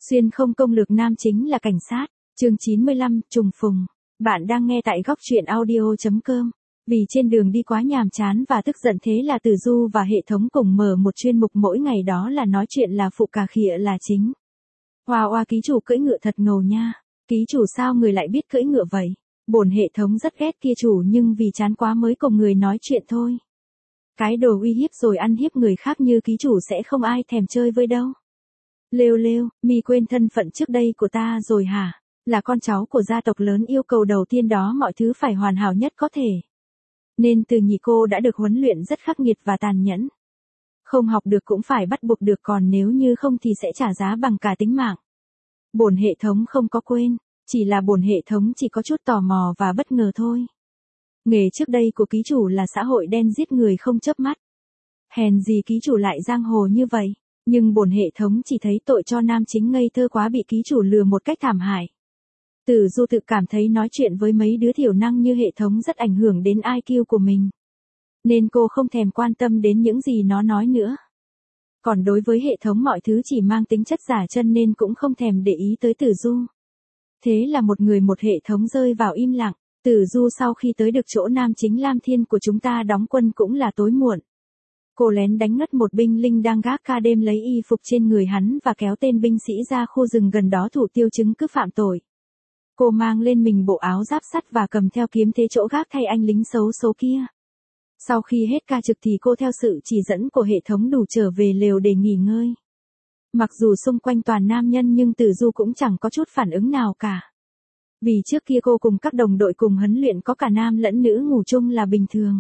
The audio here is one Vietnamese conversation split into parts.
Xuyên không công lược nam chính là cảnh sát, chương 95, trùng phùng. Bạn đang nghe tại góc truyện audio.com. Vì trên đường đi quá nhàm chán và tức giận thế là Từ Du và hệ thống cùng mở một chuyên mục mỗi ngày, đó là nói chuyện là phụ, cà khịa là chính. Hoa hoa ký chủ cưỡi ngựa thật ngầu nha. Ký chủ sao người lại biết cưỡi ngựa vậy? Bổn hệ thống rất ghét kia chủ, nhưng vì chán quá mới cùng người nói chuyện thôi. Cái đồ uy hiếp rồi ăn hiếp người khác như ký chủ sẽ không ai thèm chơi với đâu. Lêu lêu, mi quên thân phận trước đây của ta rồi hả? Là con cháu của gia tộc lớn, yêu cầu đầu tiên đó mọi thứ phải hoàn hảo nhất có thể. Nên từ nhị cô đã được huấn luyện rất khắc nghiệt và tàn nhẫn. Không học được cũng phải bắt buộc được, còn nếu như không thì sẽ trả giá bằng cả tính mạng. Bổn hệ thống không có quên, chỉ là bổn hệ thống chỉ có chút tò mò và bất ngờ thôi. Nghề trước đây của ký chủ là xã hội đen, giết người không chớp mắt. Hèn gì ký chủ lại giang hồ như vậy. Nhưng bổn hệ thống chỉ thấy tội cho nam chính ngây thơ quá, bị ký chủ lừa một cách thảm hại. Từ Du tự cảm thấy nói chuyện với mấy đứa thiểu năng như hệ thống rất ảnh hưởng đến IQ của mình. Nên cô không thèm quan tâm đến những gì nó nói nữa. Còn đối với hệ thống mọi thứ chỉ mang tính chất giả chân nên cũng không thèm để ý tới Từ Du. Thế là một người một hệ thống rơi vào im lặng. Từ Du sau khi tới được chỗ nam chính Lam Thiên của chúng ta đóng quân cũng là tối muộn. Cô lén đánh ngất một binh linh đang gác ca đêm, lấy y phục trên người hắn và kéo tên binh sĩ ra khu rừng gần đó thủ tiêu chứng cứ phạm tội. Cô mang lên mình bộ áo giáp sắt và cầm theo kiếm thế chỗ gác thay anh lính xấu số kia. Sau khi hết ca trực thì cô theo sự chỉ dẫn của hệ thống đủ trở về lều để nghỉ ngơi. Mặc dù xung quanh toàn nam nhân nhưng Từ Du cũng chẳng có chút phản ứng nào cả. Vì trước kia cô cùng các đồng đội cùng huấn luyện có cả nam lẫn nữ ngủ chung là bình thường.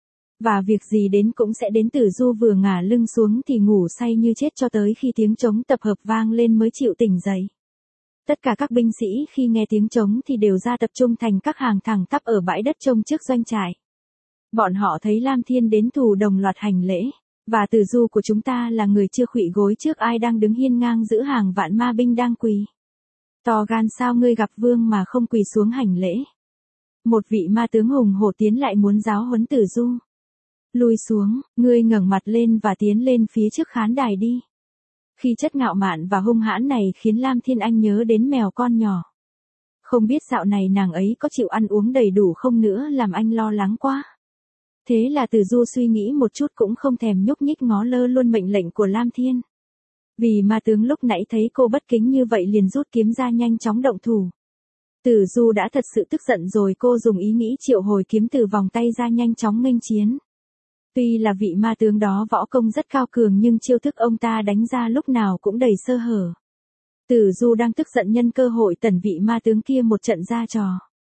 Và việc gì đến cũng sẽ đến. Từ Du vừa ngả lưng xuống thì ngủ say như chết cho tới khi tiếng trống tập hợp vang lên mới chịu tỉnh dậy. Tất cả các binh sĩ khi nghe tiếng trống thì đều ra tập trung thành các hàng thẳng tắp ở bãi đất trông trước doanh trại. Bọn họ thấy Lam Thiên đến thù đồng loạt hành lễ. Và Từ Du của chúng ta là người chưa khuỵu gối trước ai đang đứng hiên ngang giữa hàng vạn ma binh đang quỳ. To gan sao ngươi gặp vương mà không quỳ xuống hành lễ. Một vị ma tướng hùng hổ tiến lại muốn giáo huấn Từ Du. Lùi xuống, ngươi ngẩng mặt lên và tiến lên phía trước khán đài đi. Khi chất ngạo mạn và hung hãn này khiến Lam Thiên Anh nhớ đến mèo con nhỏ. Không biết dạo này nàng ấy có chịu ăn uống đầy đủ không nữa, làm anh lo lắng quá. Thế là Từ Du suy nghĩ một chút cũng không thèm nhúc nhích ngó lơ luôn mệnh lệnh của Lam Thiên. Vì ma tướng lúc nãy thấy cô bất kính như vậy liền rút kiếm ra nhanh chóng động thủ. Từ Du đã thật sự tức giận rồi, cô dùng ý nghĩ triệu hồi kiếm từ vòng tay ra nhanh chóng nghênh chiến. Tuy là vị ma tướng đó võ công rất cao cường nhưng chiêu thức ông ta đánh ra lúc nào cũng đầy sơ hở. Từ Du đang tức giận nhân cơ hội tẩn vị ma tướng kia một trận ra trò.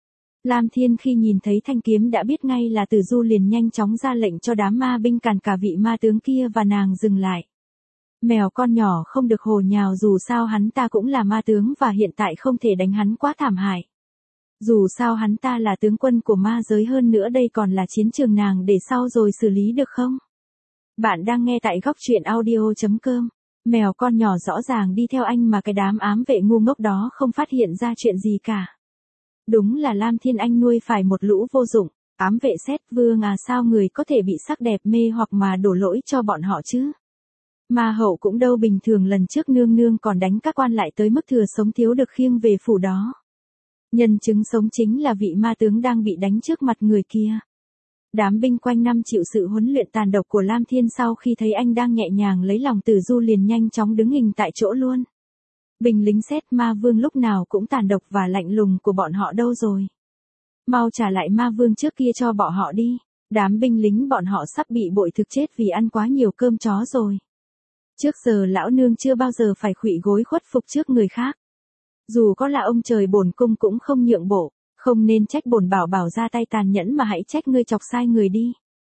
Lam Thiên khi nhìn thấy thanh kiếm đã biết ngay là Từ Du, liền nhanh chóng ra lệnh cho đám ma binh cản cả vị ma tướng kia và nàng dừng lại. Mèo con nhỏ không được hồ nhào, dù sao hắn ta cũng là ma tướng và hiện tại không thể đánh hắn quá thảm hại. Dù sao hắn ta là tướng quân của ma giới, hơn nữa đây còn là chiến trường, nàng để sau rồi xử lý được không? Bạn đang nghe tại góc truyện audio.com. Mèo con nhỏ rõ ràng đi theo anh mà cái đám ám vệ ngu ngốc đó không phát hiện ra chuyện gì cả. Đúng là Lam Thiên Anh nuôi phải một lũ vô dụng. Ám vệ xét vương à, sao người có thể bị sắc đẹp mê hoặc mà đổ lỗi cho bọn họ chứ? Ma hậu cũng đâu bình thường, lần trước nương nương còn đánh các quan lại tới mức thừa sống thiếu được khiêng về phủ đó. Nhân chứng sống chính là vị ma tướng đang bị đánh trước mặt người kia. Đám binh quanh năm chịu sự huấn luyện tàn độc của Lam Thiên sau khi thấy anh đang nhẹ nhàng lấy lòng Từ Du liền nhanh chóng đứng hình tại chỗ luôn. Binh lính xét ma vương lúc nào cũng tàn độc và lạnh lùng của bọn họ đâu rồi? Mau trả lại ma vương trước kia cho bọn họ đi. Đám binh lính bọn họ sắp bị bội thực chết vì ăn quá nhiều cơm chó rồi. Trước giờ lão nương chưa bao giờ phải khuỵu gối khuất phục trước người khác. Dù có là ông trời bổn cung cũng không nhượng bộ, không nên trách bổn bảo bảo ra tay tàn nhẫn mà hãy trách ngươi chọc sai người đi.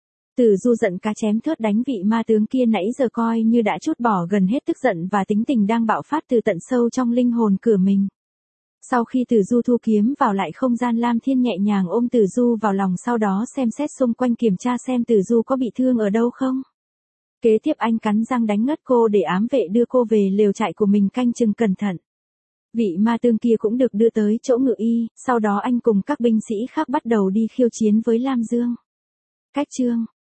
Từ Du giận cá chém thớt đánh vị ma tướng kia nãy giờ coi như đã trút bỏ gần hết tức giận và tính tình đang bạo phát từ tận sâu trong linh hồn cửa mình. Sau khi Từ Du thu kiếm vào lại không gian, Lam Thiên nhẹ nhàng ôm Từ Du vào lòng, sau đó xem xét xung quanh kiểm tra xem Từ Du có bị thương ở đâu không. Kế tiếp anh cắn răng đánh ngất cô để ám vệ đưa cô về lều trại của mình canh chừng cẩn thận. Vị ma tướng kia cũng được đưa tới chỗ ngự y, sau đó anh cùng các binh sĩ khác bắt đầu đi khiêu chiến với Lam Dương. Cách chương